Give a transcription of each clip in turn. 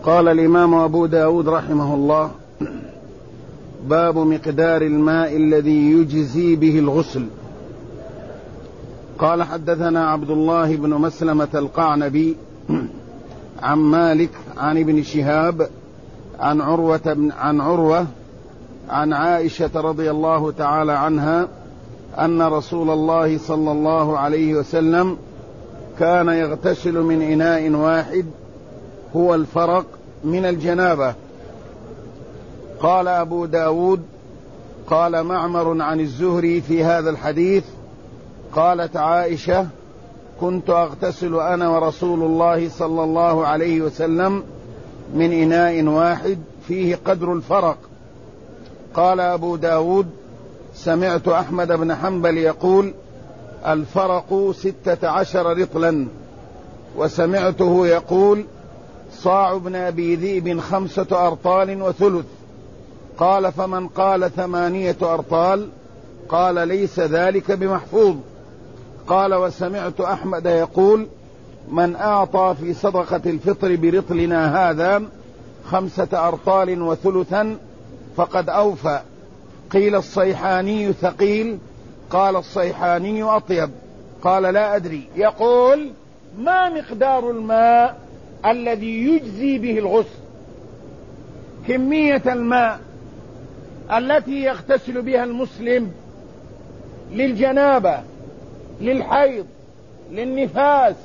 قال الإمام أبو داود رحمه الله: باب مقدار الماء الذي يجزي به الغسل. قال: حدثنا عبد الله بن مسلمة القعنبي عن مالك عن ابن شهاب عن عروة عن عائشة رضي الله تعالى عنها أن رسول الله صلى الله عليه وسلم كان يغتسل من إناء واحد هو الفرق من الجنابة. قال أبو داود: قال معمر عن الزهري في هذا الحديث: قالت عائشة: كنت أغتسل أنا ورسول الله صلى الله عليه وسلم من إناء واحد فيه قدر الفرق. قال أبو داود: سمعت أحمد بن حنبل يقول: الفرق 16 رطلا، وسمعته يقول: صاع ابن أبي ذئب 5 أرطال وثلث. قال: فمن قال 8 أرطال قال: ليس ذلك بمحفوظ. قال: وسمعت أحمد يقول: من أعطى في صدقة الفطر برطلنا هذا 5 أرطال وثلثا فقد أوفى. قيل: الصيحاني ثقيل؟ قال: الصيحاني أطيب. قال: لا أدري. يقول: ما مقدار الماء الذي يجزي به الغسل؟ كمية الماء التي يغتسل بها المسلم للجنابة، للحيض، للنفاس،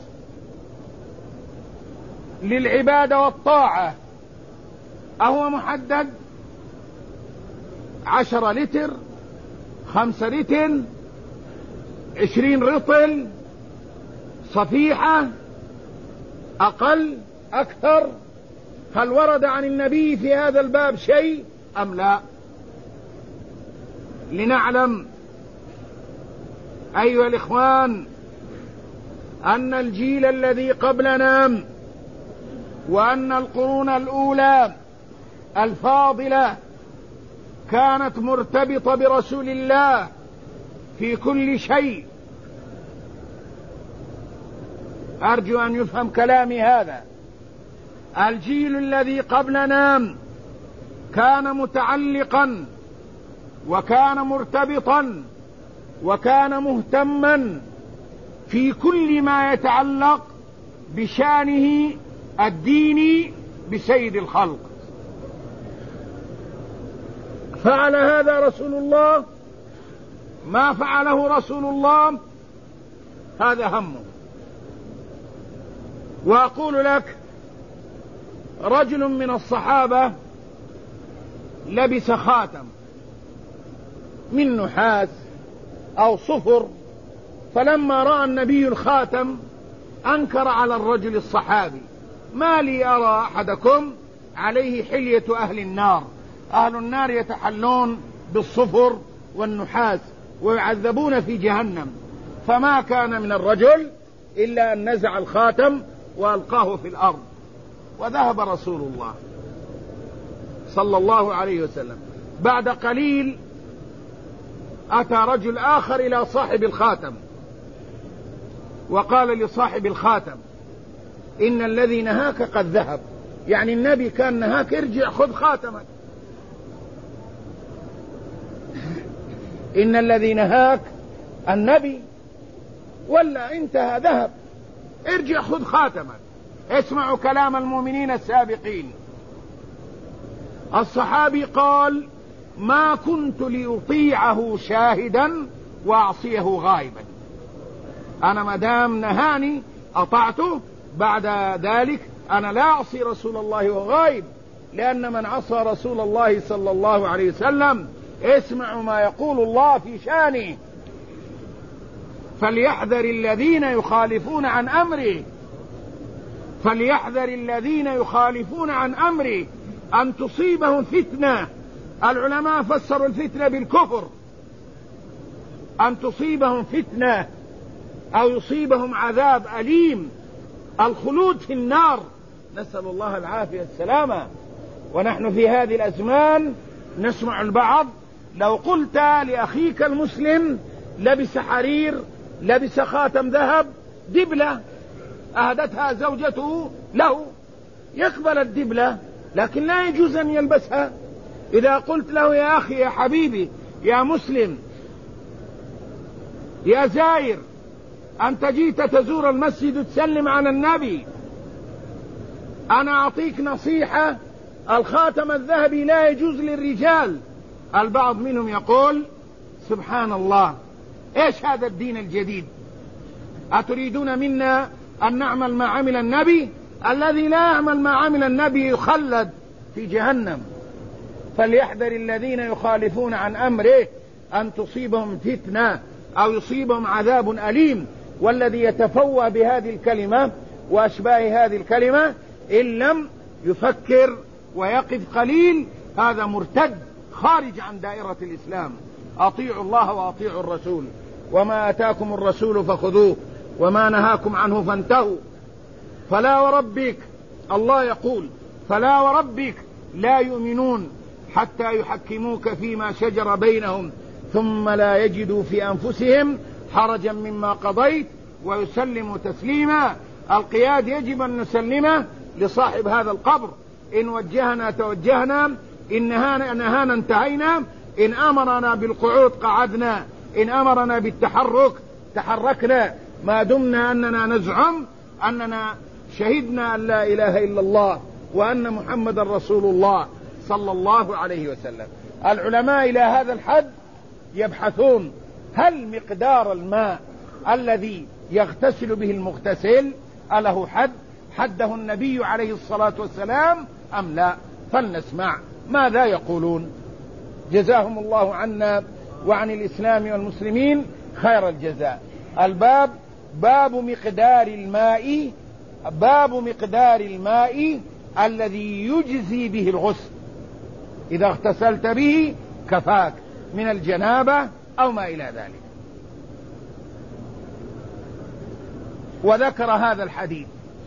للعبادة والطاعة، أهو محدد؟ 10 لتر، 5 لتر، 20 رطل، صفيحة، أقل، أكثر؟ هل ورد عن النبي في هذا الباب شيء أم لا؟ لنعلم أيها الإخوان أن الجيل الذي قبلنا وأن القرون الأولى الفاضلة كانت مرتبطة برسول الله في كل شيء. أرجو أن يفهم كلامي هذا. الجيل الذي قبلنا كان متعلقا وكان مرتبطا وكان مهتما في كل ما يتعلق بشأنه الديني بسيد الخلق. فعل هذا رسول الله؟ ما فعله رسول الله؟ هذا همه. وأقول لك: رجل من الصحابة لبس خاتم من نحاس أو صفر، فلما رأى النبي الخاتم أنكر على الرجل الصحابي: ما لي أرى أحدكم عليه حلية أهل النار. أهل النار يتحلون بالصفر والنحاس ويعذبون في جهنم. فما كان من الرجل إلا أن نزع الخاتم وألقاه في الأرض، وذهب رسول الله صلى الله عليه وسلم. بعد قليل أتى رجل آخر إلى صاحب الخاتم وقال لصاحب الخاتم: إن الذي نهاك قد ذهب. يعني النبي كان نهاك، ارجع خذ خاتمك. إن الذي نهاك النبي ولا انتهى، ذهب، ارجع خذ خاتمك. اسمعوا كلام المؤمنين السابقين. الصحابي قال: ما كنت لأطيعه شاهدا وأعصيه غائبا. أنا مدام نهاني أطعته، بعد ذلك أنا لا أعصي رسول الله وهو غائب، لأن من عصى رسول الله صلى الله عليه وسلم اسمعوا ما يقول الله في شانه: فليحذر الذين يخالفون عن أمره، فليحذر الذين يخالفون عن أمره أن تصيبهم فتنة. العلماء فسروا الفتنة بالكفر، أن تصيبهم فتنة أو يصيبهم عذاب أليم، الخلود في النار، نسأل الله العافية السلامة. ونحن في هذه الأزمان نسمع البعض: لو قلت لأخيك المسلم لبس حرير، لبس خاتم ذهب، دبلة أهدتها زوجته له، يقبل الدبلة لكن لا يجوز أن يلبسها. إذا قلت له يا أخي يا حبيبي يا مسلم يا زائر أنت جيت تزور المسجد وتسلم على النبي، أنا أعطيك نصيحة، الخاتم الذهبي لا يجوز للرجال. البعض منهم يقول سبحان الله إيش هذا الدين الجديد؟ أتريدون منا أن نعمل ما عمل النبي؟ الذي لا يعمل ما عمل النبي يخلد في جهنم. فليحذر الذين يخالفون عن أمره أن تصيبهم فتنة أو يصيبهم عذاب أليم. والذي يتفوه بهذه الكلمة وأشباه هذه الكلمة إن لم يفكر ويقف قليل هذا مرتد خارج عن دائرة الإسلام. أطيعوا الله وأطيعوا الرسول، وما أتاكم الرسول فخذوه وما نهاكم عنه فانتهوا. فلا وربك، الله يقول فلا وربك لا يؤمنون حتى يحكموك فيما شجر بينهم ثم لا يجدوا في أنفسهم حرجا مما قضيت ويسلموا تسليما. القياد يجب أن نسلمه لصاحب هذا القبر. إن وجهنا توجهنا، إن نهانا انتهينا، إن أمرنا بالقعود قعدنا، إن أمرنا بالتحرك تحركنا، ما دمنا أننا نزعم أننا شهدنا أن لا إله إلا الله وأن محمد رسول الله صلى الله عليه وسلم. العلماء إلى هذا الحد يبحثون هل مقدار الماء الذي يغتسل به المغتسل أله حد حده النبي عليه الصلاة والسلام أم لا؟ فلنسمع ماذا يقولون. جزاهم الله عنا وعن الإسلام والمسلمين خير الجزاء. الباب باب مقدار الماء الذي يجزي به الغسل، إذا اغتسلت به كفاك من الجنابة أو ما إلى ذلك. وذكر هذا الحديث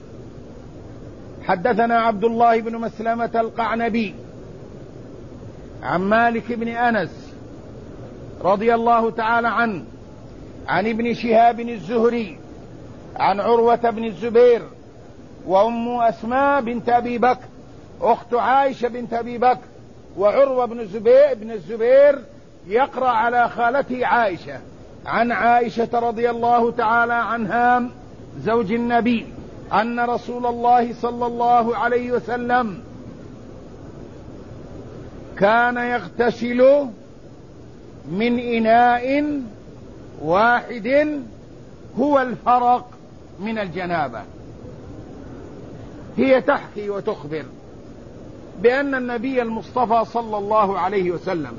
حدثنا عبد الله بن مسلمة القعنبي عن مالك بن أنس رضي الله تعالى عنه عن ابن شهاب الزهري عن عروة بن الزبير وأم أسماء بنت أبي بكر أخت عائشة بنت أبي بكر، وعروة بن الزبير يقرأ على خالته عائشة عن عائشة رضي الله تعالى عنها زوج النبي أن رسول الله صلى الله عليه وسلم كان يغتسل من إناء واحد هو الفرق من الجنابة. هي تحكي وتخبر بأن النبي المصطفى صلى الله عليه وسلم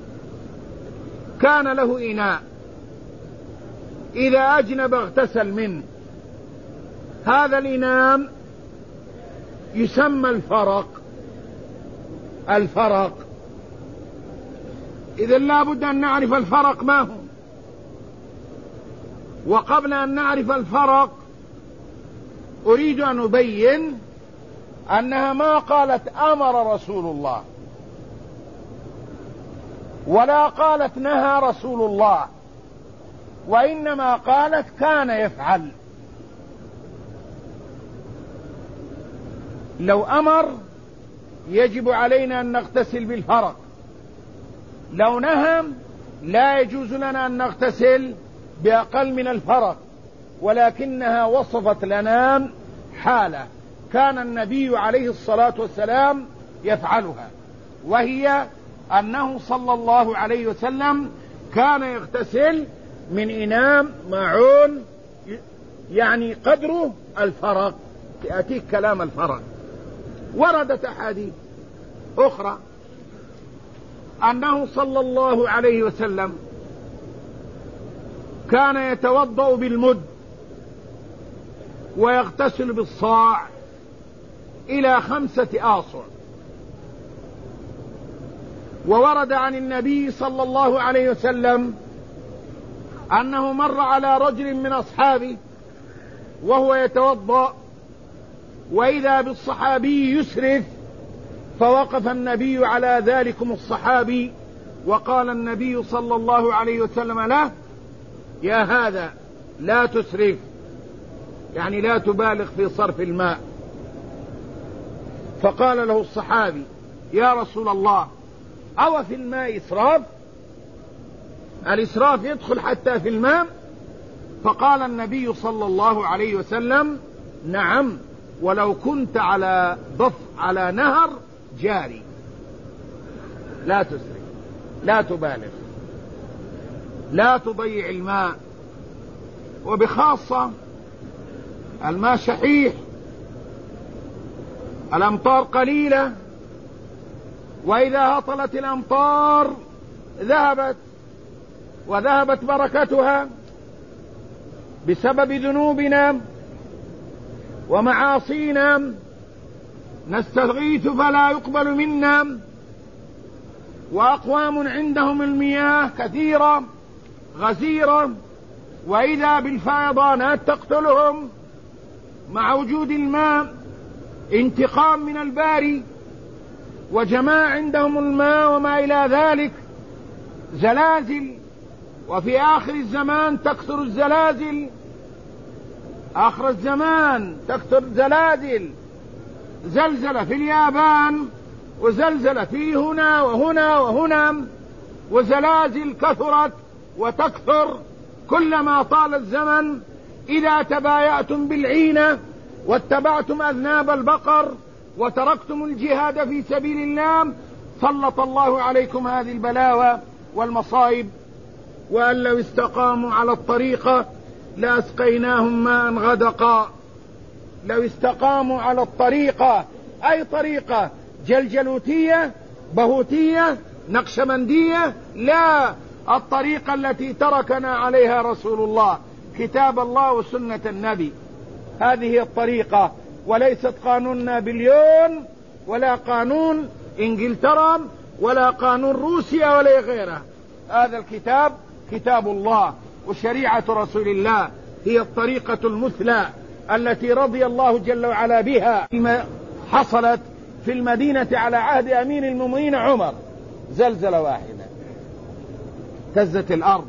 كان له إناء إذا أجنب اغتسل منه، هذا الإناء يسمى الفرق. إذن لا بد أن نعرف الفرق ما هو. وقبل أن نعرف الفرق أريد أن أبين أنها ما قالت أمر رسول الله ولا قالت نهى رسول الله، وإنما قالت كان يفعل. لو أمر يجب علينا أن نغتسل بالفرق، لو نهى لا يجوز لنا أن نغتسل بأقل من الفرق، ولكنها وصفت لنا حالة كان النبي عليه الصلاة والسلام يفعلها، وهي أنه صلى الله عليه وسلم كان يغتسل من إناء معون يعني قدره الفرق. يأتيك كلام الفرق. وردت أحاديث أخرى أنه صلى الله عليه وسلم كان يتوضأ بالمد ويغتسل بالصاع إلى 5 آصع. وورد عن النبي صلى الله عليه وسلم أنه مر على رجل من أصحابه وهو يتوضأ وإذا بالصحابي يسرف، فوقف النبي على ذلكم الصحابي وقال النبي صلى الله عليه وسلم له: يا هذا لا تسرف، يعني لا تبالغ في صرف الماء. فقال له الصحابي: يا رسول الله، أو في الماء إسراف؟ الإسراف يدخل حتى في الماء؟ فقال النبي صلى الله عليه وسلم: نعم، ولو كنت على نهر جاري. لا تسرف، لا تبالغ، لا تضيع الماء، وبخاصة الماء شحيح، الأمطار قليلة، وإذا هطلت الأمطار وذهبت بركتها بسبب ذنوبنا ومعاصينا، نستغيث فلا يقبل منا، وأقوام عندهم المياه كثيرة غزيرة، وإذا بالفيضانات تقتلهم مع وجود الماء، انتقام من الباري، وجماع عندهم الماء وما إلى ذلك، زلازل، وفي آخر الزمان تكثر الزلازل، آخر الزمان تكثر الزلازل، زلزلة في اليابان، وزلزلة في هنا وهنا وهنا، وزلازل كثرت وتكثر كلما طال الزمن. إذا تبايعتم بالعينة واتبعتم أذناب البقر وتركتم الجهاد في سبيل الله، سلط الله عليكم هذه البلاوى والمصائب. وأن لو استقاموا على الطريقة لأسقيناهم ماء غدقا. لو استقاموا على الطريقة، أي طريقة جلجلوتية بهوتية نقشبندية؟ لا، الطريقة التي تركنا عليها رسول الله، كتاب الله وسنة النبي، هذه هي الطريقة، وليست قانون نابليون ولا قانون إنجلترا ولا قانون روسيا ولا غيره. هذا الكتاب كتاب الله وشريعة رسول الله، هي الطريقة المثلى التي رضي الله جل وعلا بها. حصلت في المدينة على عهد أمير المؤمنين عمر زلزلة واحدة، اهتزت الأرض،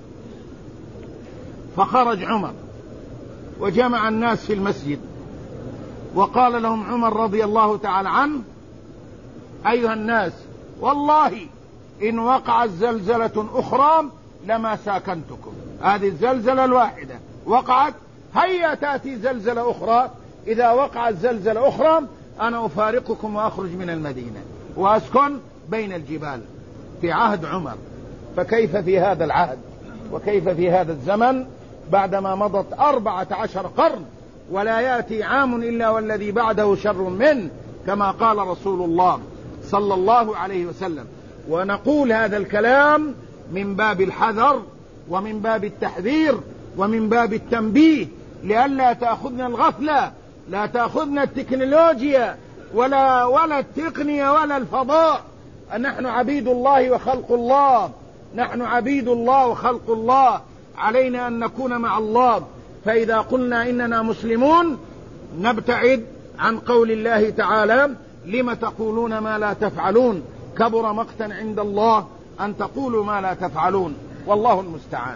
فخرج عمر وجمع الناس في المسجد، وقال لهم عمر رضي الله تعالى عنه: أيها الناس، والله إن وقعت زلزلة أخرى لما ساكنتكم. هذه الزلزلة الواحدة وقعت، هيا تأتي زلزلة أخرى. إذا وقعت زلزلة أخرى أنا أفارقكم وأخرج من المدينة وأسكن بين الجبال. في عهد عمر، فكيف في هذا العهد وكيف في هذا الزمن بعدما مضت 14 قرن ولا يأتي عام إلا والذي بعده شر منه، كما قال رسول الله صلى الله عليه وسلم. ونقول هذا الكلام من باب الحذر ومن باب التحذير ومن باب التنبيه، لئلا تأخذنا الغفلة، لا تأخذنا التكنولوجيا ولا التقنية ولا الفضاء. نحن عبيد الله وخلق الله، نحن عبيد الله وخلق الله، علينا أن نكون مع الله. فإذا قلنا إننا مسلمون نبتعد عن قول الله تعالى: لم تقولون ما لا تفعلون، كبر مقتا عند الله أن تقولوا ما لا تفعلون، والله المستعان.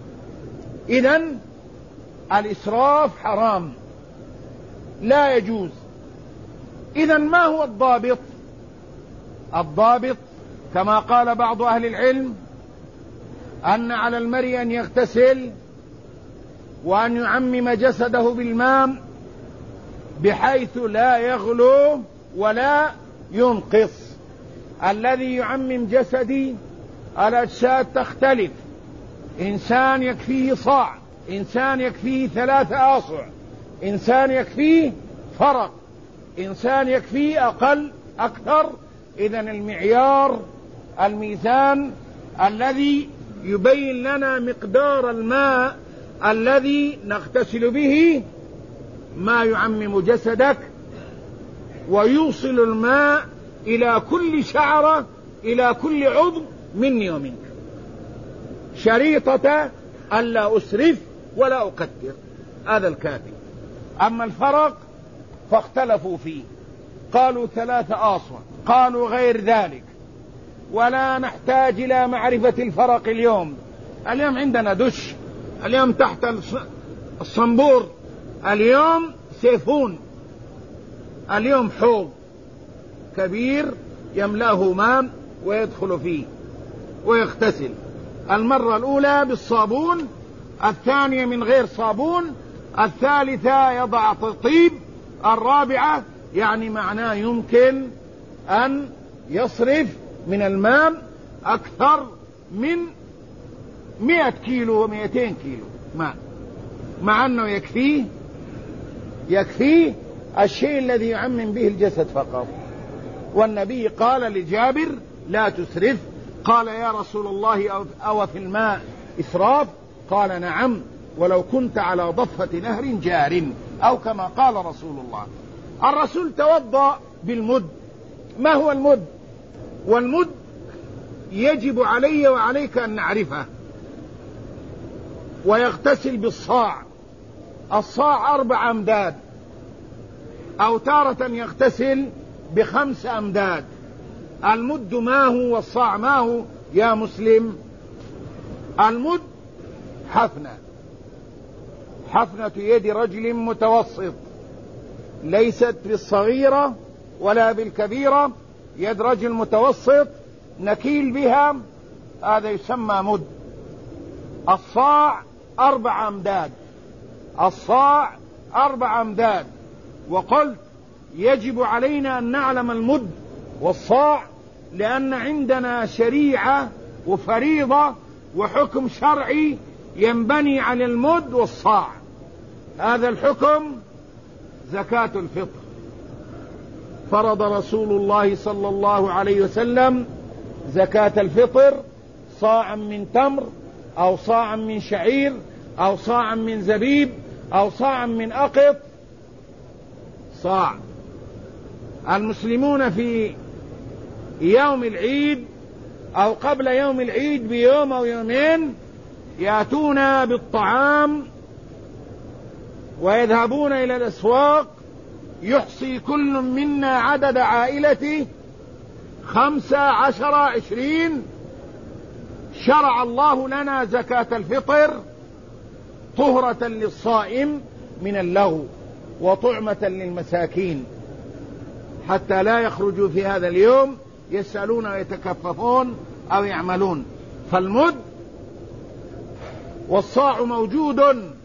إذن الإسراف حرام، لا يجوز. إذن ما هو الضابط؟ الضابط كما قال بعض أهل العلم أن على المرء أن يغتسل وأن يعمم جسده بالماء بحيث لا يغلو ولا ينقص. الذي يعمم جسدي الأجساد تختلف، إنسان يكفيه صاع، إنسان يكفيه 3 أصع، إنسان يكفيه فرق، إنسان يكفيه أقل أكثر. إذن المعيار، الميزان الذي يبين لنا مقدار الماء الذي نغتسل به ما يعمم جسدك ويوصل الماء إلى كل شعرة، إلى كل عضو مني ومنك، شريطة ألا أسرف ولا أقدر، هذا الكافي. أما الفرق فاختلفوا فيه، قالوا 3 أصع، قالوا غير ذلك، ولا نحتاج إلى معرفة الفرق اليوم. اليوم عندنا دش، اليوم تحت الصنبور، اليوم سيفون، اليوم حوض، كبير يملأه ماء ويدخل فيه ويغتسل، المرة الأولى بالصابون، الثانية من غير صابون، الثالثة يضع طيب، الرابعة يعني معناه يمكن أن يصرف من الماء أكثر من 100 كيلو و200 كيلو ماء، مع أنه يكفيه الشيء الذي يعمم به الجسد فقط. والنبي قال لجابر لا تسرف، قال يا رسول الله أو في الماء إسراف؟ قال نعم، ولو كنت على ضفة نهر جار، أو كما قال رسول الله. الرسول توضأ بالمد. ما هو المد؟ والمد يجب علي وعليك أن نعرفه. ويغتسل بالصاع، الصاع 4 أمداد، أو تارة يغتسل ب5 أمداد. المد ما هو والصاع ما هو يا مسلم؟ المد حفنة يد رجل متوسط، ليست بالصغيرة ولا بالكبيرة، يد رجل متوسط نكيل بها، هذا يسمى مد. الصاع 4 أمداد، الصاع 4 أمداد. وقلت يجب علينا أن نعلم المد والصاع، لأن عندنا شريعة وفريضة وحكم شرعي ينبني على المد والصاع. هذا الحكم زكاة الفطر. فرض رسول الله صلى الله عليه وسلم زكاة الفطر صاعا من تمر، أو صاعا من شعير، أو صاعا من زبيب، أو صاعا من أقط. صاع. المسلمون في يوم العيد أو قبل يوم العيد بيوم أو يومين يأتون بالطعام ويذهبون إلى الأسواق، يحصي كل منا عدد عائلته 5 10 20. شرع الله لنا زكاة الفطر طهرة للصائم من اللغو وطعمة للمساكين، حتى لا يخرجوا في هذا اليوم يسألون ويتكففون أو يعملون. فالمد والصاع موجود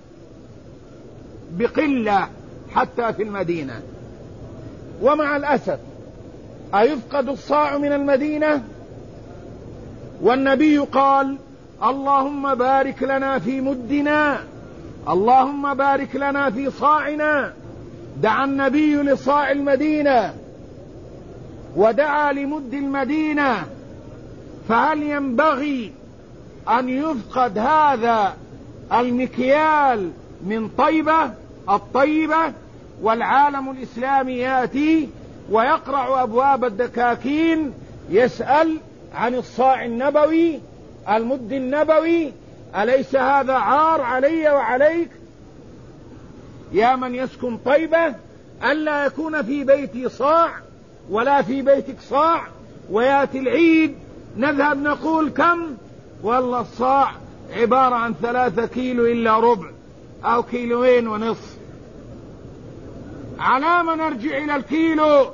بقلة حتى في المدينة. ومع الأسف أيفقد الصاع من المدينة؟ والنبي قال اللهم بارك لنا في مدنا، اللهم بارك لنا في صاعنا. دعا النبي لصاع المدينة ودعا لمد المدينة، فهل ينبغي أن يفقد هذا المكيال من طيبة الطيبة والعالم الإسلامي يأتي ويقرع أبواب الدكاكين يسأل عن الصاع النبوي المد النبوي؟ أليس هذا عار علي وعليك يا من يسكن طيبة ألا يكون في بيتي صاع ولا في بيتك صاع؟ ويأتي العيد نذهب نقول كم؟ والله الصاع عبارة عن 3 كيلو إلا ربع أو 2.5 كيلو. على ما نرجع إلى الكيلو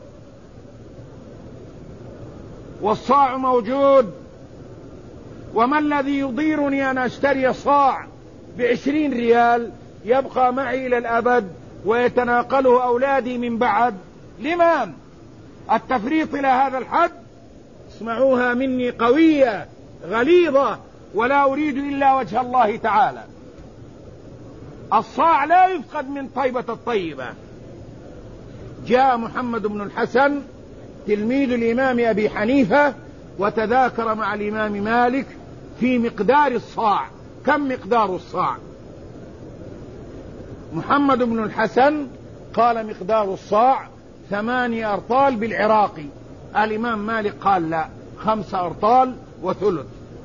والصاع موجود. وما الذي يضيرني أن أشتري صاع ب20 ريال يبقى معي إلى الأبد ويتناقله أولادي من بعد؟ لمن التفريط إلى هذا الحد؟ اسمعوها مني قوية غليظة، ولا أريد إلا وجه الله تعالى. الصاع لا يفقد من طيبة الطيبة. جاء محمد بن الحسن تلميذ الإمام أبي حنيفة وتذاكر مع الإمام مالك في مقدار الصاع. كم مقدار الصاع؟ محمد بن الحسن قال مقدار الصاع 8 أرطال بالعراقي. الإمام مالك قال لا، 5 أرطال وثلث.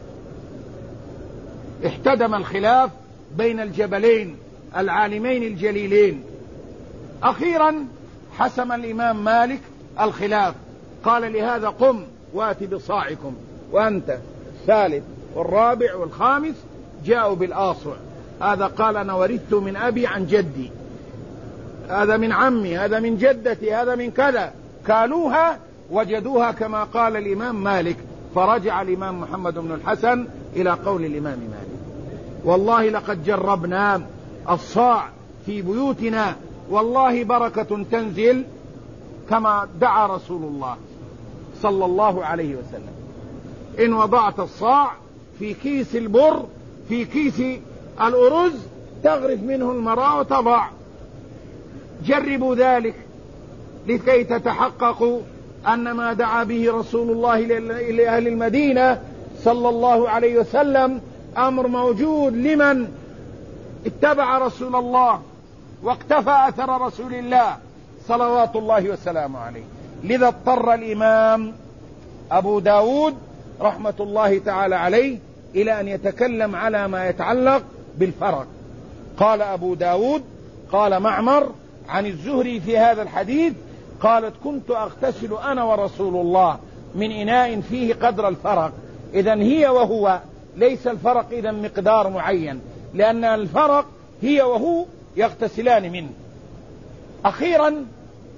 احتدم الخلاف بين الجبلين العالمين الجليلين. أخيرا حسم الإمام مالك الخلاف، قال لهذا قم وات بصاعكم. وأنت الثالث والرابع والخامس جاءوا بالآصع. هذا قال أنا ورثت من أبي عن جدي، هذا من عمي، هذا من جدتي، هذا من كذا. كالوها وجدوها كما قال الإمام مالك، فرجع الإمام محمد بن الحسن إلى قول الإمام مالك. والله لقد جربنا الصاع في بيوتنا، والله بركة تنزل كما دعا رسول الله صلى الله عليه وسلم. إن وضعت الصاع في كيس البر في كيس الأرز تغرف منه المراء وتضع. جربوا ذلك لكي تتحققوا أن ما دعا به رسول الله إلى أهل المدينة صلى الله عليه وسلم أمر موجود لمن اتبع رسول الله واقتفى أثر رسول الله صلوات الله وسلامه عليه. لذا اضطر الإمام أبو داود رحمة الله تعالى عليه إلى أن يتكلم على ما يتعلق بالفرق. قال أبو داود قال معمر عن الزهري في هذا الحديث قالت كنت أغتسل أنا ورسول الله من إناء فيه قدر الفرق. إذن هي وهو، ليس الفرق إذن مقدار معين، لأن الفرق هي وهو يغتسلان منه. أخيرا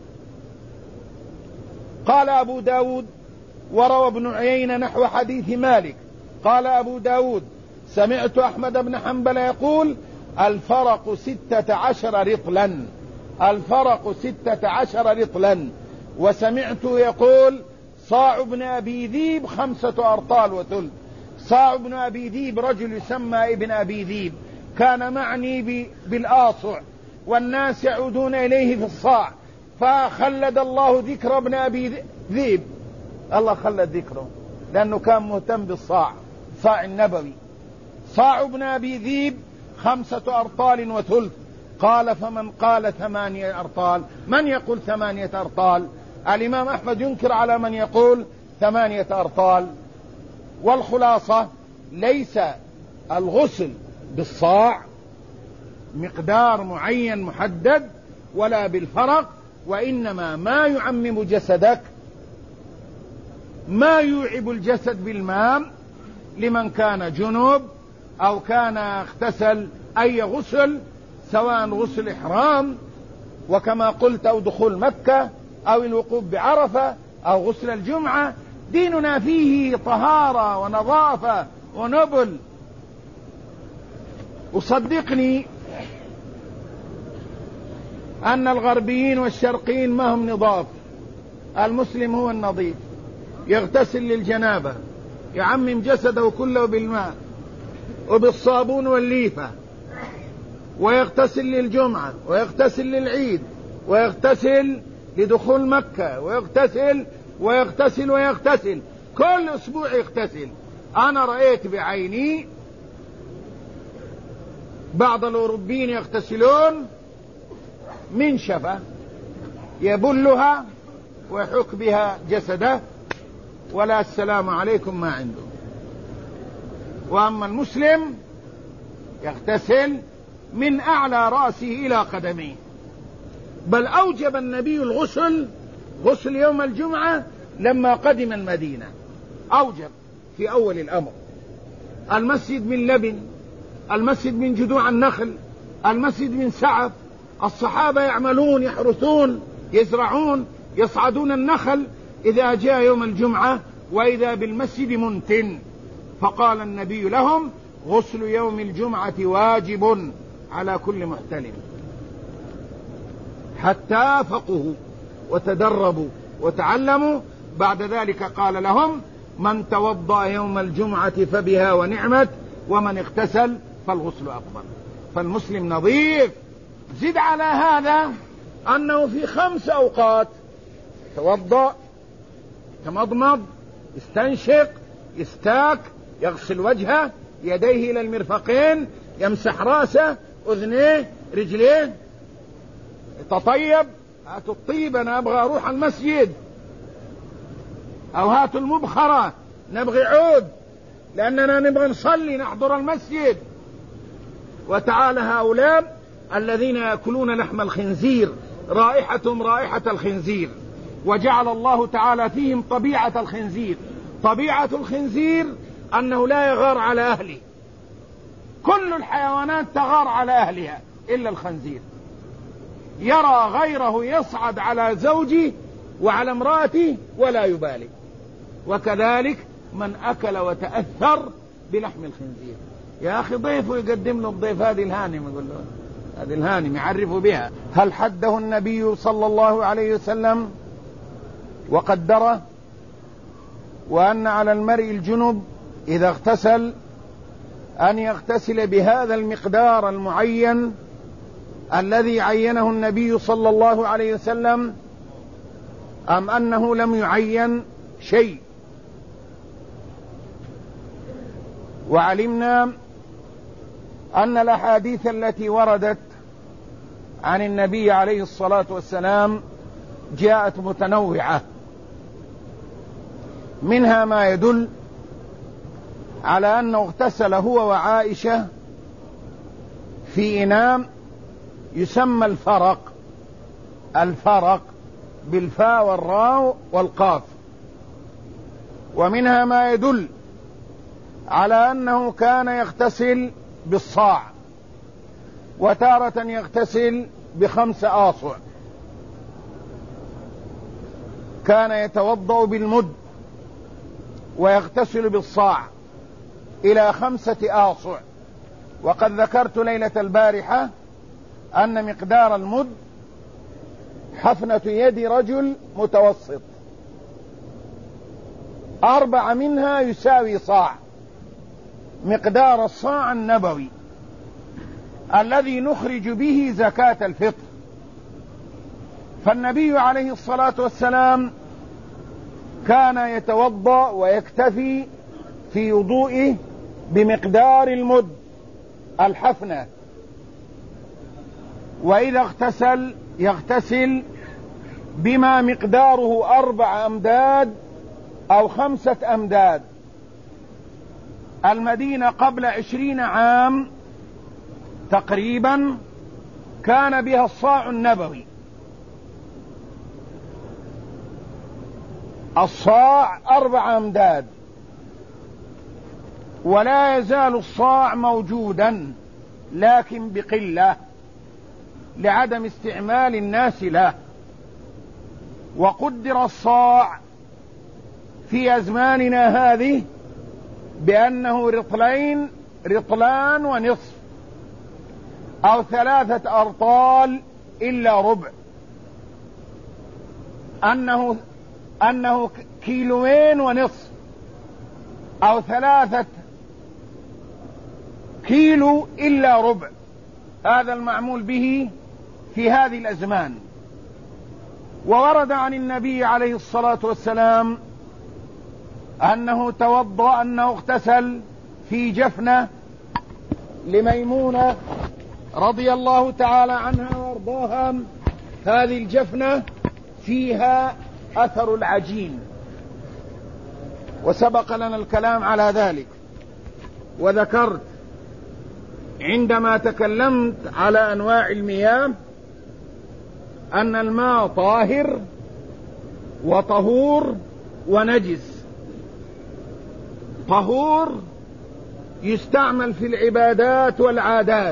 قال أبو داود وروى ابن عيينة نحو حديث مالك. قال أبو داود سمعت أحمد بن حنبل يقول الفرق 16 رطلا، الفرق 16 رطلا. وسمعته يقول صاع ابن أبي ذيب 5 أرطال وثلث. صاع ابن أبي ذيب رجل يسمى ابن أبي ذيب، كان معني بالآصع والناس يعودون إليه في الصاع، فخلد الله ذكر ابن أبي ذيب، الله خلد ذكره لأنه كان مهتم بالصاع، صاع النبوي. صاع ابن أبي ذيب 5 أرطال وثلث. قال فمن قال 8 أرطال؟ من يقول 8 أرطال؟ الإمام أحمد ينكر على من يقول 8 أرطال. والخلاصة ليس الغسل بالصاع مقدار معين محدد ولا بالفرق، وإنما ما يعمم جسدك، ما يوعب الجسد بالماء لمن كان جنوب أو كان اغتسل أي غسل، سواء غسل إحرام وكما قلت أو دخول مكة أو الوقوف بعرفة أو غسل الجمعة. ديننا فيه طهارة ونظافة ونبل. وصدقني أن الغربيين والشرقيين ما هم نظاف. المسلم هو النظيف، يغتسل للجنابة، يعمم جسده كله بالماء وبالصابون والليفة، ويغتسل للجمعة ويغتسل للعيد ويغتسل لدخول مكة ويغتسل ويغتسل ويغتسل، كل أسبوع يغتسل. أنا رأيت بعيني بعض الأوروبيين يغتسلون منشفة يبلها ويحك بها جسده ولا السلام عليكم ما عنده. وأما المسلم يغتسل من أعلى رأسه إلى قدميه. بل أوجب النبي الغسل، غسل يوم الجمعة لما قدم المدينة، أوجب في أول الأمر. المسجد من لبن، المسجد من جذوع النخل، المسجد من سعف. الصحابة يعملون، يحرثون، يزرعون، يصعدون النخل إذا جاء يوم الجمعة وإذا بالمسجد منتن. فقال النبي لهم غسل يوم الجمعة واجب على كل محتلم، حتى فقهوا وتدربوا وتعلموا. بعد ذلك قال لهم من توضأ يوم الجمعة فبها ونعمت، ومن اغتسل فالغسل أفضل. فالمسلم نظيف. زد على هذا أنه في 5 أوقات توضأ، تمضمض، استنشق، استاك، يغسل وجهه، يديه إلى المرفقين، يمسح رأسه، أذنيه، رجليه، يتطيب. هاتوا الطيب أنا أبغى أروح المسجد، أو هاتوا المبخرة نبغي عود لأننا نبغى نصلي نحضر المسجد. وتعالى هؤلاء الذين يأكلون لحم الخنزير رائحتهم رائحة الخنزير، وجعل الله تعالى فيهم طبيعة الخنزير. طبيعة الخنزير أنه لا يغار على أهله، كل الحيوانات تغار على أهلها إلا الخنزير. يرى غيره يصعد على زوجه وعلى امرأته ولا يبالي. وكذلك من أكل وتأثر بلحم الخنزير. يا أخي ضيفه يقدم له الضيف هذه الهانم، يقول له هذه الهانم يعرفه بها. هل حده النبي صلى الله عليه وسلم وقدره؟ وأن على المرء الجنب إذا اغتسل أن يغتسل بهذا المقدار المعين الذي عينه النبي صلى الله عليه وسلم، أم أنه لم يعين شيء؟ وعلمنا أن الأحاديث التي وردت عن النبي عليه الصلاة والسلام جاءت متنوعة، منها ما يدل على أنه اغتسل هو وعائشة في إناء يسمى الفرق بالفاء والراء والقاف، ومنها ما يدل على أنه كان يغتسل بالصاع، وتارة يغتسل ب5 آصع، كان يتوضأ بالمد ويغتسل بالصاع إلى 5 آصع. وقد ذكرت ليلة البارحة أن مقدار المد حفنة يد رجل متوسط، 4 منها يساوي صاع، مقدار الصاع النبوي الذي نخرج به زكاة الفطر. فالنبي عليه الصلاة والسلام كان يتوضأ ويكتفي في وضوئه بمقدار المد الحفنة، وإذا اغتسل يغتسل بما مقداره 4 أمداد أو 5 أمداد. المدينة قبل 20 عام تقريبا كان بها الصاع النبوي، الصاع 4 أمداد، ولا يزال الصاع موجودا لكن بقلة لعدم استعمال الناس له. وقدر الصاع في أزماننا هذه بأنه رطلان ونصف أو 3 أرطال إلا ربع، أنه 2.5 كيلو أو 3 كيلو إلا ربع، هذا المعمول به في هذه الأزمان. وورد عن النبي عليه الصلاة والسلام أنه توضأ، أنه اغتسل في جفنة لميمونة رضي الله تعالى عنها وارضاها. هذه الجفنة فيها أثر العجين، وسبق لنا الكلام على ذلك. وذكرت عندما تكلمت على أنواع المياه أن الماء طاهر وطهور ونجس. طهور يستعمل في العبادات والعادات،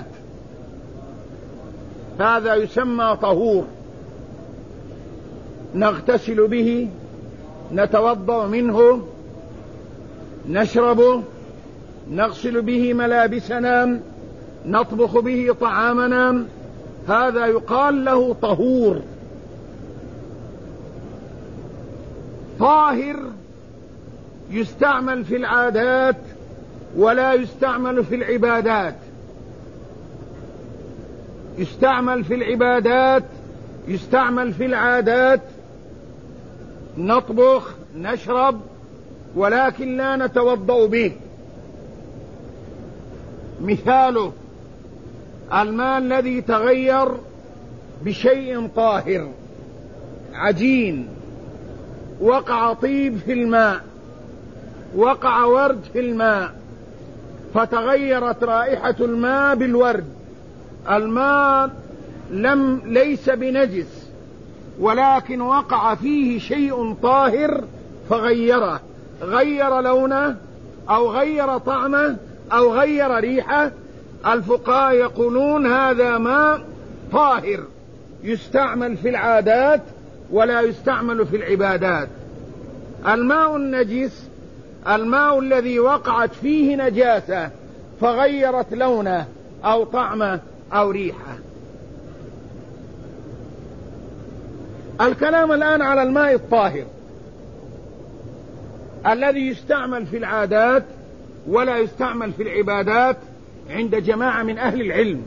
هذا يسمى طهور، نغتسل به، نتوضأ منه، نشربه، نغسل به ملابسنا، نطبخ به طعامنا، هذا يقال له طهور. طاهر يستعمل في العادات ولا يستعمل في العبادات. يستعمل في العبادات، يستعمل في العادات، نطبخ نشرب ولكن لا نتوضأ به. مثاله الماء الذي تغير بشيء طاهر، عجين، وقع طيب في الماء، وقع ورد في الماء، فتغيرت رائحة الماء بالورد. الماء ليس بنجس، ولكن وقع فيه شيء طاهر فغيره، غير لونه أو غير طعمه أو غير ريحه. الفقهاء يقولون هذا ماء طاهر يستعمل في العادات ولا يستعمل في العبادات. الماء النجس الماء الذي وقعت فيه نجاسة فغيرت لونه أو طعمه أو ريحه. الكلام الآن على الماء الطاهر الذي يستعمل في العادات ولا يستعمل في العبادات عند جماعة من أهل العلم.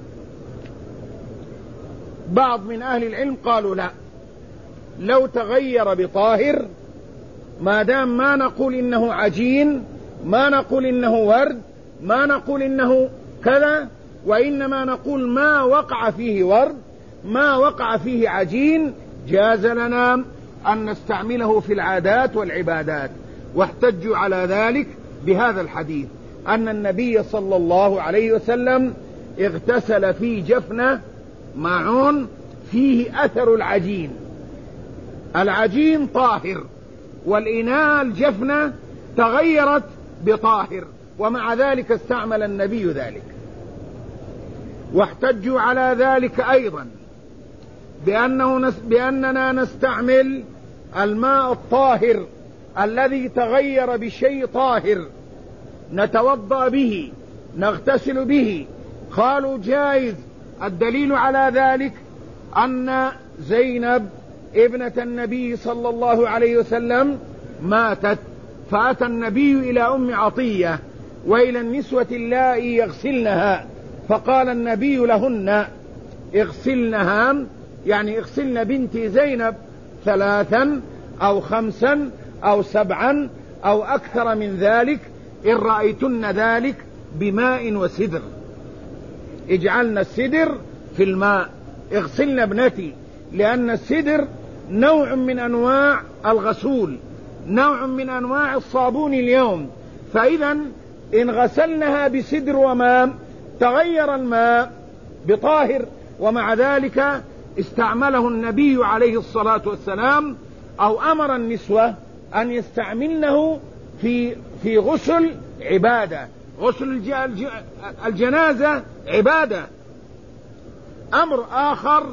بعض من أهل العلم قالوا لا، لو تغير بطاهر ما دام ما نقول إنه عجين، ما نقول إنه ورد، ما نقول إنه كذا، وإنما نقول ما وقع فيه ورد، ما وقع فيه عجين، جاز لنا أن نستعمله في العادات والعبادات. واحتجوا على ذلك بهذا الحديث أن النبي صلى الله عليه وسلم اغتسل في جفنة ماعون فيه أثر العجين. العجين طاهر والإناء الجفنة تغيرت بطاهر، ومع ذلك استعمل النبي ذلك. واحتجوا على ذلك أيضا بأننا نستعمل الماء الطاهر الذي تغير بشيء طاهر نتوضأ به نغتسل به. قالوا جائز. الدليل على ذلك أن زينب ابنة النبي صلى الله عليه وسلم ماتت، فأتى النبي إلى أم عطية وإلى النسوة اللائي يغسلنها، فقال النبي لهن اغسلنها، يعني اغسلن بنتي زينب 3 أو 5 أو 7 أو أكثر من ذلك إن رأيتن ذلك بماء وسدر. اجعلنا السدر في الماء، اغسلن ابنتي، لأن السدر نوع من أنواع الغسول، نوع من أنواع الصابون اليوم. فإذا إن غسلنها بسدر وماء تغير الماء بطاهر، ومع ذلك استعمله النبي عليه الصلاة والسلام أو أمر النسوة أن يستعملنه في غسل عبادة. غسل الجنازة عبادة. أمر آخر،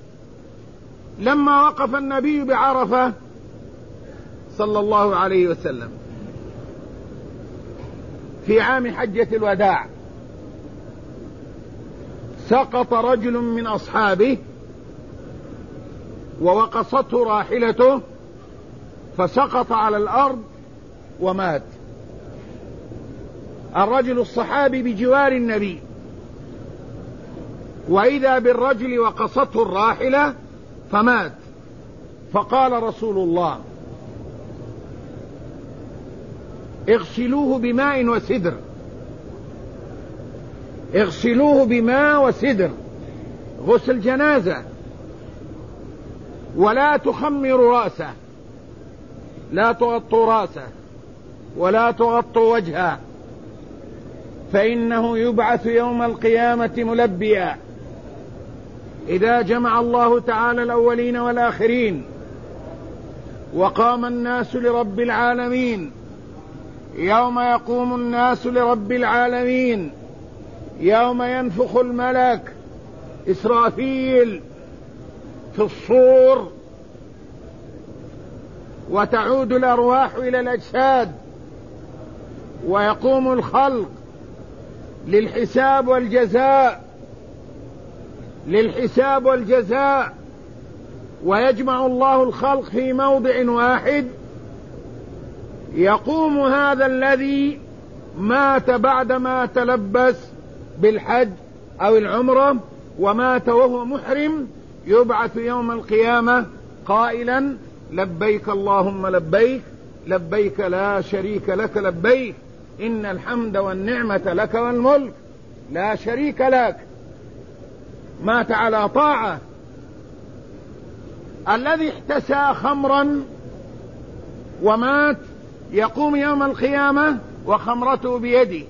لما وقف النبي بعرفة صلى الله عليه وسلم في عام حجة الوداع، سقط رجل من أصحابه ووقصته راحلته فسقط على الأرض ومات. الرجل الصحابي بجوار النبي، وإذا بالرجل وقصته الراحلة فمات. فقال رسول الله اغسلوه بماء وسدر، اغسلوه بماء وسدر، غسل جنازة، ولا تخمروا رأسه، لا تغطوا رأسه ولا تغطوا وجهه، فإنه يبعث يوم القيامة ملبيا. إذا جمع الله تعالى الأولين والآخرين وقام الناس لرب العالمين، يوم يقوم الناس لرب العالمين، يوم ينفخ الملك إسرافيل في الصور وتعود الأرواح إلى الأجساد، ويقوم الخلق للحساب والجزاء، للحساب والجزاء، ويجمع الله الخلق في موضع واحد. يقوم هذا الذي مات بعدما تلبس بالحج أو العمرة ومات وهو محرم، يبعث يوم القيامة قائلا لبيك اللهم لبيك، لبيك لا شريك لك لبيك، إن الحمد والنعمة لك والملك لا شريك لك. مات على طاعة. الذي احتسى خمرا ومات يقوم يوم القيامة وخمرته بيده.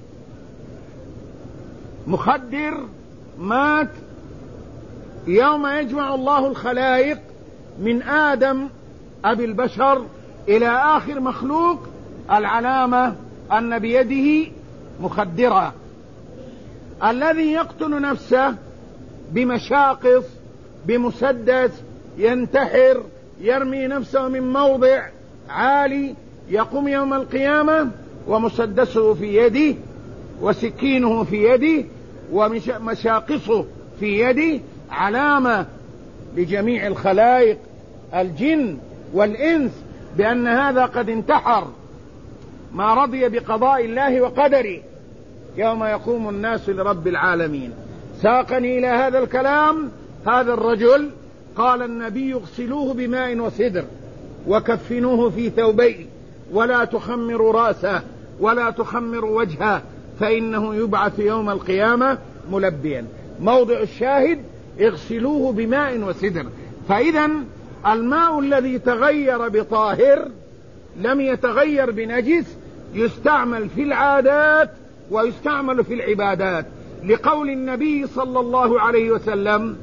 مخدر مات يوم يجمع الله الخلائق من آدم أبي البشر إلى آخر مخلوق، العلامة أن بيده مخدرة. الذي يقتل نفسه بمشاقص، بمسدس، ينتحر يرمي نفسه من موضع عالي يقوم يوم القيامة ومسدسه في يده وسكينه في يده ومشاقصه في يده، علامة لجميع الخلائق الجن والإنس بأن هذا قد انتحر ما رضي بقضاء الله وقدره يوم يقوم الناس لرب العالمين. ساقني إلى هذا الكلام هذا الرجل، قال النبي: اغسلوه بماء وسدر وكفنوه في ثوبين ولا تخمروا رأسه ولا تخمروا وجهه فإنه يبعث يوم القيامة ملبيا. موضع الشاهد: اغسلوه بماء وسدر. فإذا الماء الذي تغير بطاهر لم يتغير بنجس يستعمل في العادات ويستعمل في العبادات، لقول النبي صلى الله عليه وسلم: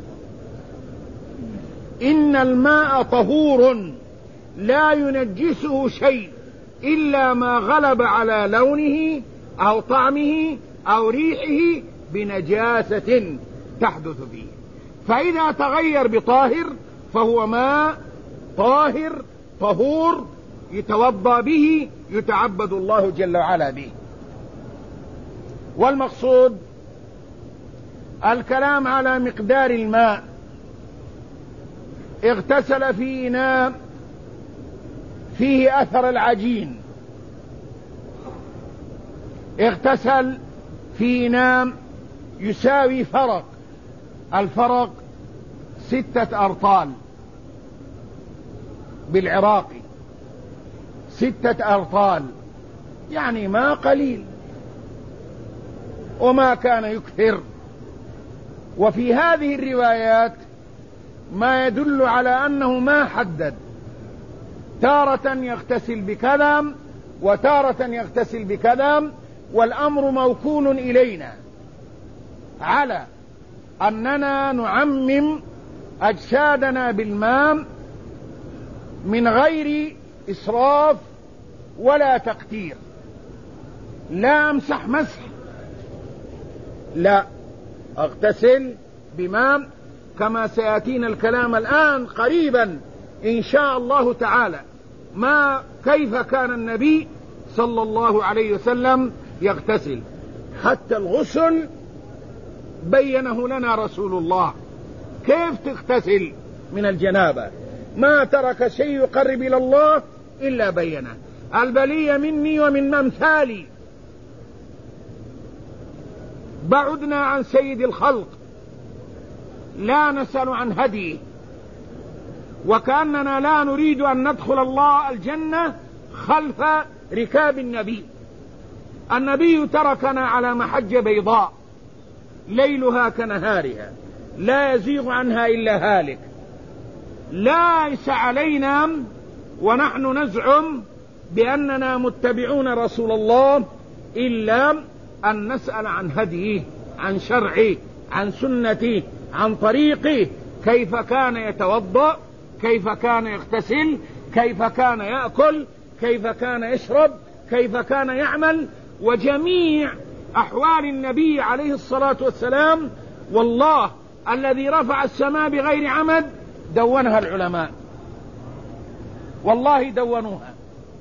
إن الماء طهور لا ينجسه شيء إلا ما غلب على لونه أو طعمه أو ريحه بنجاسة تحدث فيه. فإذا تغير بطاهر فهو ماء طاهر طهور يتوضأ به، يتعبد الله جل وعلا به. والمقصود الكلام على مقدار الماء. اغتسل في إناء فيه أثر العجين، اغتسل في إناء يساوي فرق، الفرق 6 أرطال بالعراقي، 6 أرطال يعني ما قليل وما كان يكثر. وفي هذه الروايات ما يدل على أنه ما حدد، تارة يغتسل بكذا وتارة يغتسل بكذا، والأمر موكول إلينا على أننا نعمم أجسادنا بالماء من غير إسراف ولا تقتير. لا أمسح مسح، لا، أغتسل بماء كما سيأتينا الكلام الآن قريبا إن شاء الله تعالى كيف كان النبي صلى الله عليه وسلم يغتسل. حتى الغسل بينه لنا رسول الله، كيف تغتسل من الجنابة، ما ترك شيء يقرب إلى الله إلا بينه. البلية مني ومن أمثالي، بعدنا عن سيد الخلق، لا نسأل عن هديه، وكأننا لا نريد أن ندخل الله الجنة خلف ركاب النبي. النبي تركنا على محجة بيضاء ليلها كنهارها لا يزيغ عنها إلا هالك. ليس علينا ونحن نزعم بأننا متبعون رسول الله إلا أن نسأل عن هديه، عن شرعه، عن سنته، عن طريقه، كيف كان يتوضأ، كيف كان يغتسل، كيف كان يأكل، كيف كان يشرب، كيف كان يعمل. وجميع أحوال النبي عليه الصلاة والسلام والله الذي رفع السماء بغير عمد دونها العلماء، والله دونوها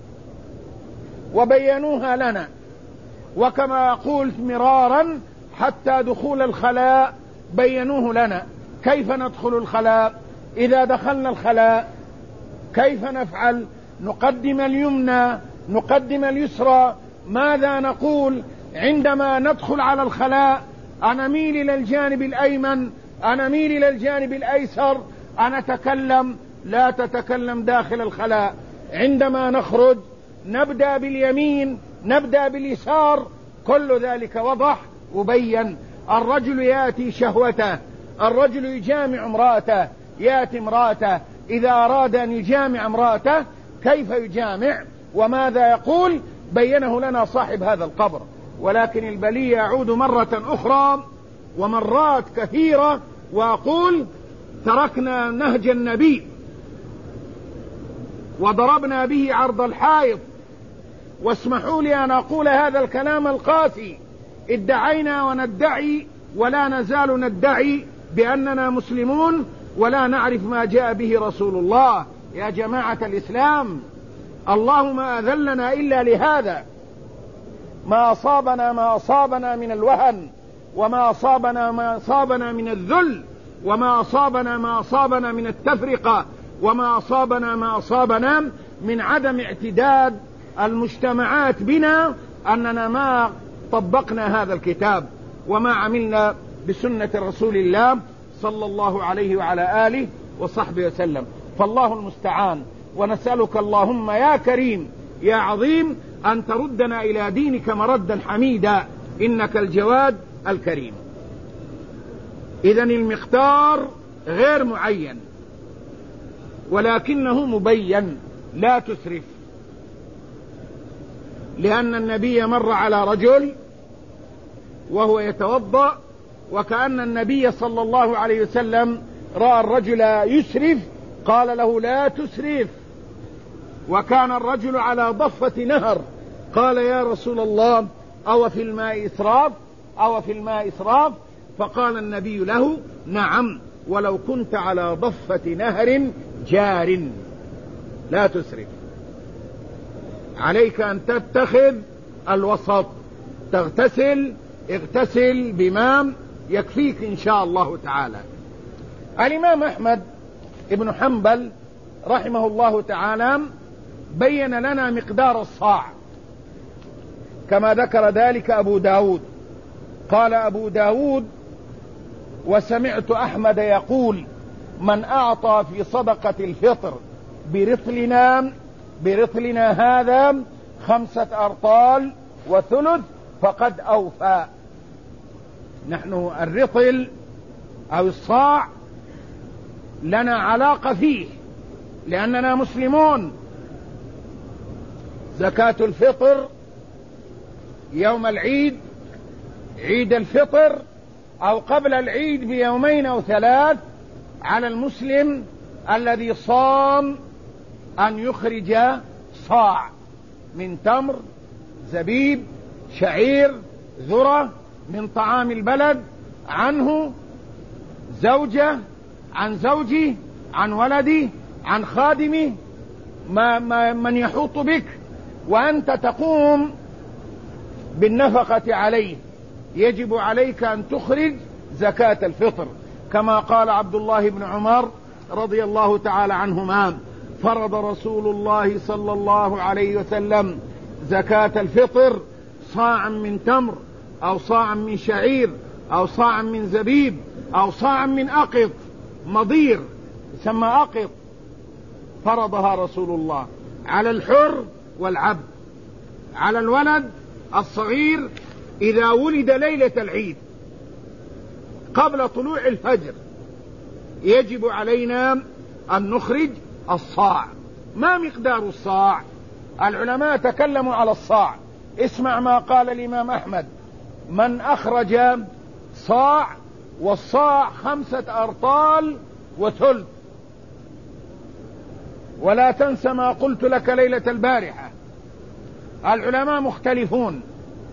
وبينوها لنا. وكما قلت مرارا حتى دخول الخلاء بينوه لنا، كيف ندخل الخلاء، إذا دخلنا الخلاء كيف نفعل، نقدم اليمنى نقدم اليسرى، ماذا نقول عندما ندخل على الخلاء، أنا ميل إلى الجانب الأيمن، أنا ميل إلى الجانب الأيسر، أنا أتكلم، لا تتكلم داخل الخلاء. عندما نخرج نبدأ باليمين نبدأ باليسار، كل ذلك وضح وبين. الرجل يأتي شهوته، الرجل يجامع امرأته، يأتي امرأته إذا أراد أن يجامع امرأته كيف يجامع وماذا يقول، بينه لنا صاحب هذا القبر. ولكن البلية يعود مرة أخرى ومرات كثيرة، وأقول تركنا نهج النبي وضربنا به عرض الحائط. واسمحوا لي أن أقول هذا الكلام القاسي، ادعينا وندعي ولا نزال ندعي بأننا مسلمون ولا نعرف ما جاء به رسول الله يا جماعة الإسلام، الله ما أذلنا إلا لهذا. ما أصابنا من الوهن، وما أصابنا من الذل، وما أصابنا من التفرقة، وما أصابنا من عدم اعتداد المجتمعات بنا، أننا ما طبقنا هذا الكتاب وما عملنا بسنة رسول الله صلى الله عليه وعلى آله وصحبه وسلم. فالله المستعان، ونسألك اللهم يا كريم يا عظيم أن تردنا إلى دينك مردا حميدا، إنك الجواد الكريم. إذن المقدار غير معين ولكنه مبين، لا تسرف، لأن النبي مر على رجل وهو يتوضأ، وكأن النبي صلى الله عليه وسلم رأى الرجل يسرف قال له لا تسرف، وكان الرجل على ضفة نهر، قال يا رسول الله أو في الماء إسراف؟ فقال النبي له نعم، ولو كنت على ضفة نهر جار لا تسرف. عليك أن تتخذ الوسط، اغتسل بماء يكفيك إن شاء الله تعالى. الإمام أحمد ابن حنبل رحمه الله تعالى بين لنا مقدار الصاع كما ذكر ذلك أبو داود. قال أبو داود وسمعت أحمد يقول من أعطى في صدقة الفطر برطلنا هذا 5 أرطال وثلث فقد أوفى. نحن الرطل أو الصاع لنا علاقة فيه لأننا مسلمون. زكاة الفطر يوم العيد، عيد الفطر، أو قبل العيد بيومين أو 3 على المسلم الذي صام أن يخرج صاع من تمر، زبيب، شعير، ذرة، من طعام البلد، عنه، زوجة، عن زوجه، عن ولده، عن خادمه، من يحوط بك، وأنت تقوم بالنفقة عليه. يجب عليك أن تخرج زكاة الفطر، كما قال عبد الله بن عمر رضي الله تعالى عنهما فرض رسول الله صلى الله عليه وسلم زكاة الفطر صاعا من تمر، أو صاعا من شعير، أو صاعا من زبيب، أو صاعا من أقط، مضير يسمى أقط، فرضها رسول الله على الحر والعبد، على الولد الصغير إذا ولد ليلة العيد قبل طلوع الفجر يجب علينا أن نخرج الصاع. ما مقدار الصاع؟ العلماء تكلموا على الصاع. اسمع ما قال الإمام أحمد: من أخرج صاع، والصاع 5 أرطال وثلث. ولا تنس ما قلت لك ليلة البارحة، العلماء مختلفون،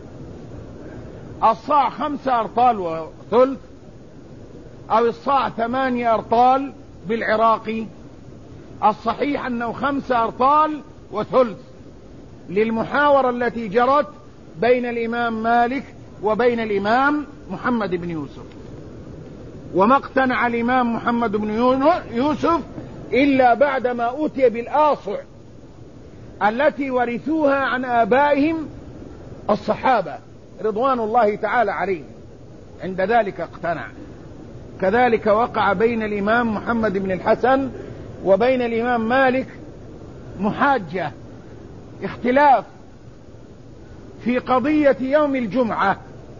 الصاع 5 أرطال وثلث أو الصاع 8 أرطال بالعراقي. الصحيح أنه 5 أرطال وثلث، للمحاورة التي جرت بين الإمام مالك وبين الإمام محمد بن يوسف. وما اقتنع الإمام محمد بن يوسف إلا بعدما أوتي بالآصع التي ورثوها عن آبائهم الصحابة رضوان الله تعالى عليهم، عند ذلك اقتنع. كذلك وقع بين الإمام محمد بن الحسن وبين الإمام مالك محاجة، اختلاف في قضية يوم الجمعة،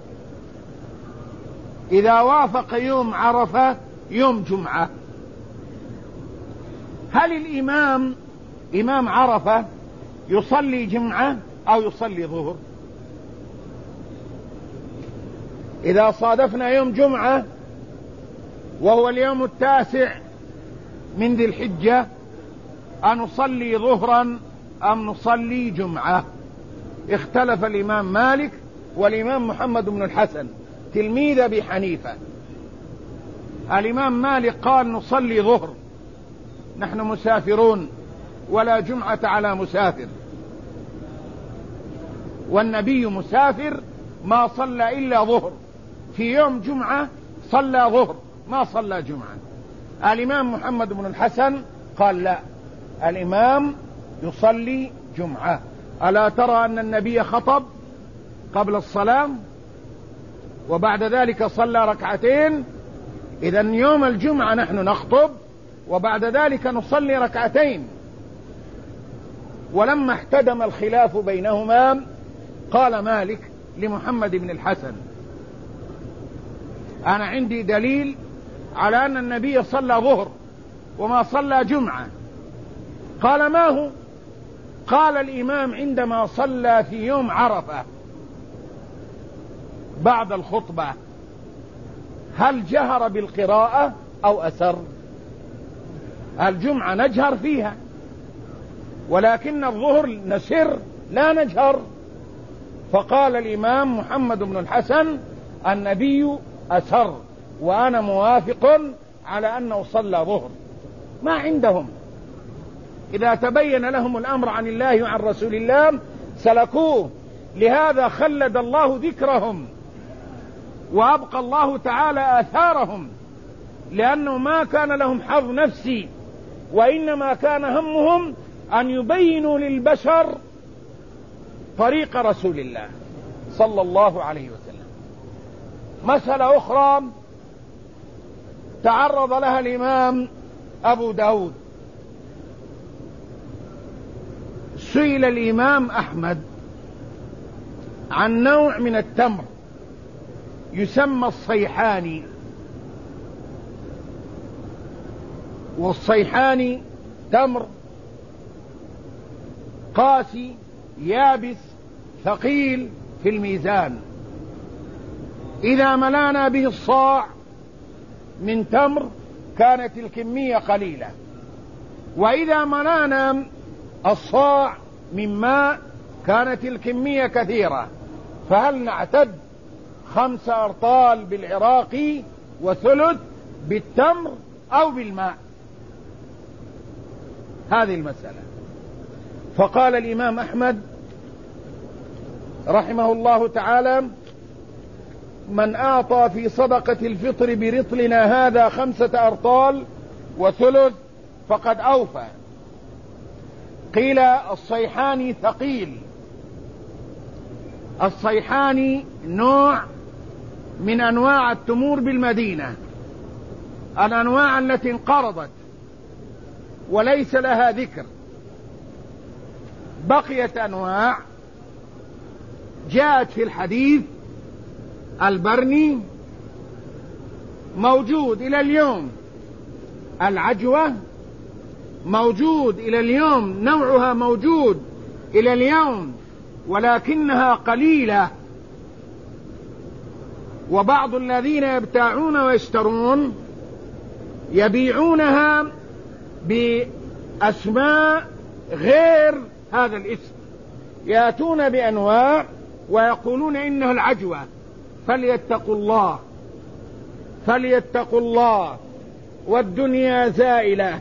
إذا وافق يوم عرفة يوم جمعة، هل الإمام إمام عرفة يصلي جمعة أو يصلي ظهر؟ إذا صادفنا يوم جمعة وهو اليوم 9 من ذي الحجة، أنصلي ظهرا أم نصلي جمعة؟ اختلف الإمام مالك والإمام محمد بن الحسن تلميذ أبي حنيفة. الإمام مالك قال نصلي ظهر، نحن مسافرون ولا جمعة على مسافر، والنبي مسافر ما صلى إلا ظهر، في يوم جمعة صلى ظهر ما صلى جمعة. الإمام محمد بن الحسن قال لا، الإمام يصلي جمعة. ألا ترى أن النبي خطب قبل الصلاة وبعد ذلك صلى ركعتين؟ إذن يوم الجمعة نحن نخطب وبعد ذلك نصلي ركعتين. ولما احتدم الخلاف بينهما قال مالك لمحمد بن الحسن: أنا عندي دليل على أن النبي صلى ظهر وما صلى جمعة. قال: ما هو؟ قال: الإمام عندما صلى في يوم عرفة بعد الخطبة هل جهر بالقراءة أو أسر؟ الجمعة نجهر فيها، ولكن الظهر نسر لا نجهر. فقال الإمام محمد بن الحسن: النبي أسر، وأنا موافق على أنه صلى ظهر. ما عندهم، إذا تبين لهم الأمر عن الله وعن رسول الله سلكوه. لهذا خلد الله ذكرهم وأبقى الله تعالى آثارهم، لأنه ما كان لهم حظ نفسي، وإنما كان همهم أن يبينوا للبشر طريق رسول الله صلى الله عليه وسلم. مسألة أخرى تعرض لها الإمام أبو داود، سئل الإمام أحمد عن نوع من التمر يسمى الصيحاني، والصيحاني تمر قاسي يابس ثقيل في الميزان، إذا ملانا به الصاع من تمر كانت الكمية قليلة، وإذا ملانا الصاع من ماء كانت الكمية كثيرة. فهل نعتد 5 أرطال بالعراقي وثلث بالتمر أو بالماء؟ هذه المسألة. فقال الإمام أحمد رحمه الله تعالى: من أعطى في صدقة الفطر برطلنا هذا 5 أرطال وثلث فقد أوفى. قيل: الصيحاني ثقيل. الصيحاني نوع من أنواع التمور بالمدينة، الأنواع التي انقرضت وليس لها ذكر. بقيت أنواع جاءت في الحديث: البرني موجود إلى اليوم، العجوة موجود إلى اليوم، نوعها موجود إلى اليوم ولكنها قليلة. وبعض الذين يبتاعون ويشترون يبيعونها بأسماء غير هذا الاسم، يأتون بأنواع ويقولون إنها العجوة. فليتقوا الله، فليتقوا الله، والدنيا زائلة،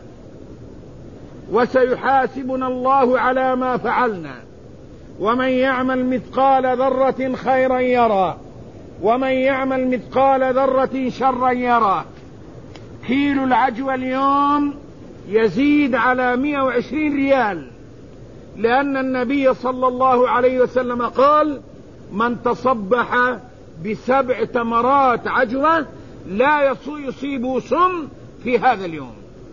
وسيحاسبنا الله على ما فعلنا. ومن يعمل مثقال ذرة خيرا يرى، ومن يعمل مثقال ذرة شرا يرى. كيلو العجوة اليوم يزيد على 120 ريال، لأن النبي صلى الله عليه وسلم قال: من تصبح ب7 تمرات عجوة لا يصيب سم في هذا اليوم.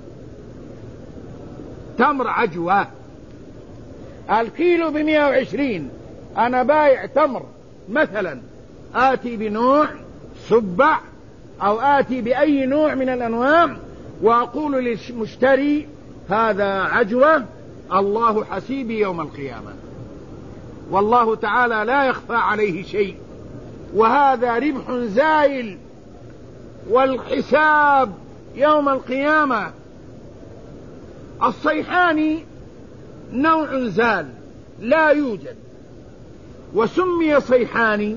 تمر عجوة الكيلو ب120. أنا بايع تمر مثلا، آتي بنوع سبع أو آتي بأي نوع من الأنواع وأقول للمشتري: هذا عجوة، الله حسيبي يوم القيامة، والله تعالى لا يخفى عليه شيء، وهذا ربح زائل، والحساب يوم القيامة. الصيحاني نوع زال لا يوجد، وسمي صيحاني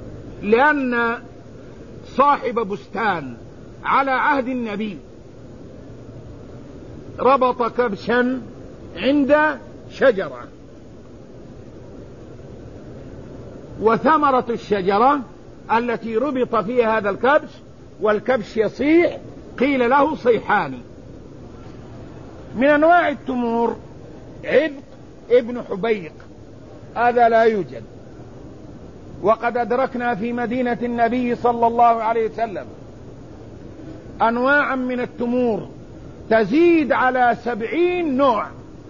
لأن صاحب بستان على عهد النبي ربط كبشا عند شجرة، وثمرة الشجرة التي ربط فيها هذا الكبش والكبش يصيح قيل له صيحان. من أنواع التمور عبق ابن حبيق، هذا لا يوجد، وقد أدركنا في مدينة النبي صلى الله عليه وسلم أنواعا من التمور تزيد على 70 نوع،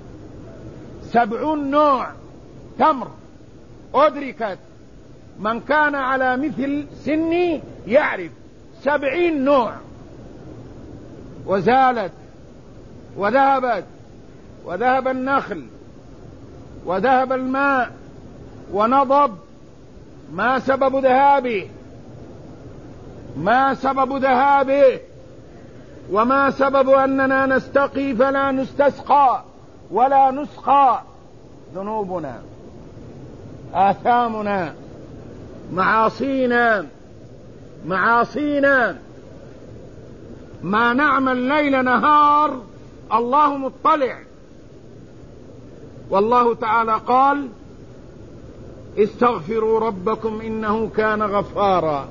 70 نوع تمر أدركت. من كان على مثل سني يعرف 70 نوع، وزالت وذهبت، وذهب النخل وذهب الماء ونضب. ما سبب ذهابه؟ ما سبب ذهابه؟ وما سبب أننا نستقي فلا نستسقى ولا نسقى؟ ذنوبنا، آثامنا، معاصينا، ما نعمل ليل نهار الله مطلع. والله تعالى قال: استغفروا ربكم إنه كان غفارا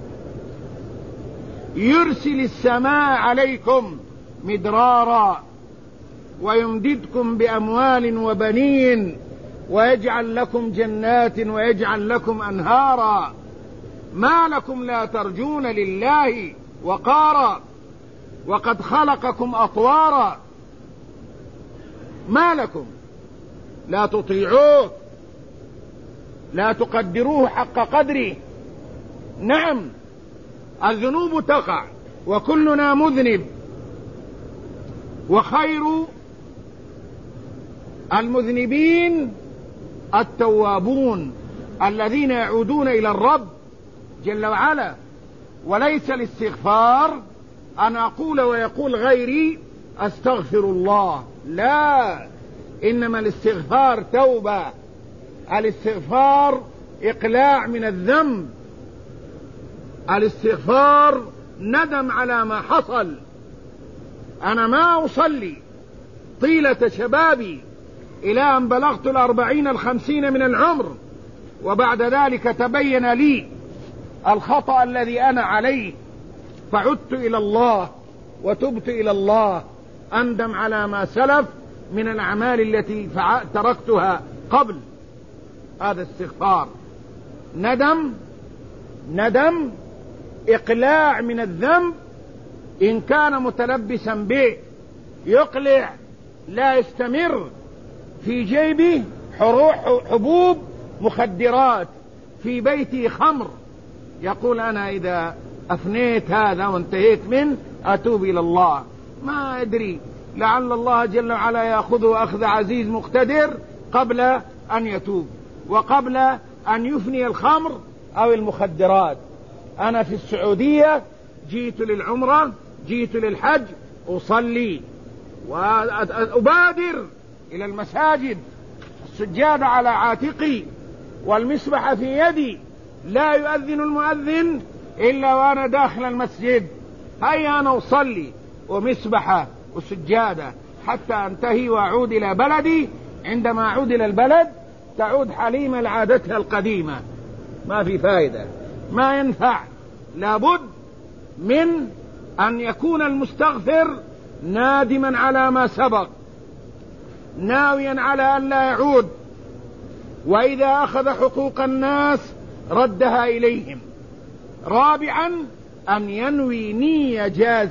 يرسل السماء عليكم مدرارا ويمددكم بأموال وبنين ويجعل لكم جنات ويجعل لكم أنهارا ما لكم لا ترجون لله وقارا وقد خلقكم أطوارا. ما لكم لا تطيعوه، لا تقدروه حق قدره. نعم، الذنوب تقع وكلنا مذنب، وخير المذنبين التوابون الذين يعودون إلى الرب جل وعلا. وليس الاستغفار أن أقول ويقول غيري أستغفر الله، لا، إنما الاستغفار توبة، الاستغفار إقلاع من الذنب، الاستغفار ندم على ما حصل. أنا ما أصلي طيلة شبابي إلى أن بلغت 40 50 من العمر، وبعد ذلك تبين لي الخطأ الذي أنا عليه، فعدت إلى الله وتبت إلى الله، أندم على ما سلف من الأعمال التي تركتها قبل. هذا استغفار، ندم إقلاع من الذنب إن كان متلبسا به، يقلع، لا يستمر في جيبه حبوب مخدرات، في بيتي خمر، يقول أنا إذا أفنيت هذا وانتهيت منه أتوب إلى الله. ما أدري، لعل الله جل وعلا يأخذه أخذ عزيز مقتدر قبل أن يتوب وقبل أن يفني الخمر أو المخدرات. أنا في السعودية جيت للعمرة، جيت للحج، أصلي وأبادر إلى المساجد، السجادة على عاتقي والمسبح في يدي، لا يؤذن المؤذن إلا وأنا داخل المسجد، هيا أنا أصلي ومسبحة وسجادة حتى أنتهي وأعود إلى بلدي. عندما أعود إلى البلد تعود حليمة لعادتها القديمة، ما في فائدة، ما ينفع. لابد من أن يكون المستغفر نادما على ما سبق، ناويا على أن لا يعود، وإذا أخذ حقوق الناس ردها إليهم. رابعا أن ينوي نية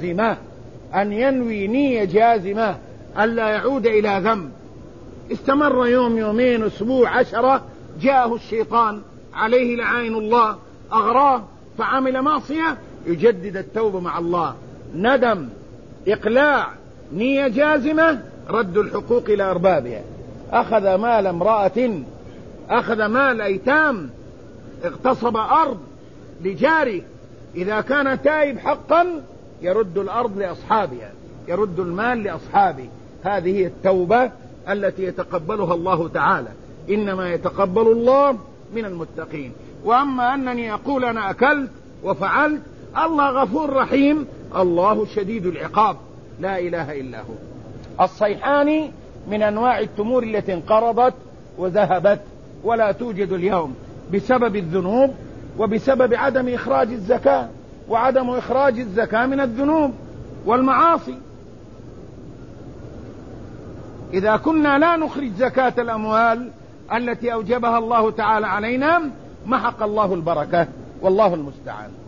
جازمة ألا يعود إلى ذنب. استمر يوم، يومين، أسبوع، 10، جاءه الشيطان عليه لعائن الله، أغراه فعمل معصية، يجدد التوبة مع الله. ندم، إقلاع، نية جازمة، رد الحقوق إلى أربابها. أخذ مال امرأة، أخذ مال أيتام، اغتصب أرض لجاره، إذا كان تائب حقا يرد الأرض لأصحابها، يرد المال لأصحابه. هذه هي التوبة التي يتقبلها الله تعالى، إنما يتقبل الله من المتقين. وأما أنني أقول أنا أكلت وفعلت، الله غفور رحيم، الله شديد العقاب، لا إله إلا هو. الصيحاني من أنواع التمور التي انقرضت وذهبت ولا توجد اليوم بسبب الذنوب وبسبب عدم إخراج الزكاة، وعدم إخراج الزكاة من الذنوب والمعاصي. إذا كنا لا نخرج زكاة الأموال التي أوجبها الله تعالى علينا محق الله البركة، والله المستعان.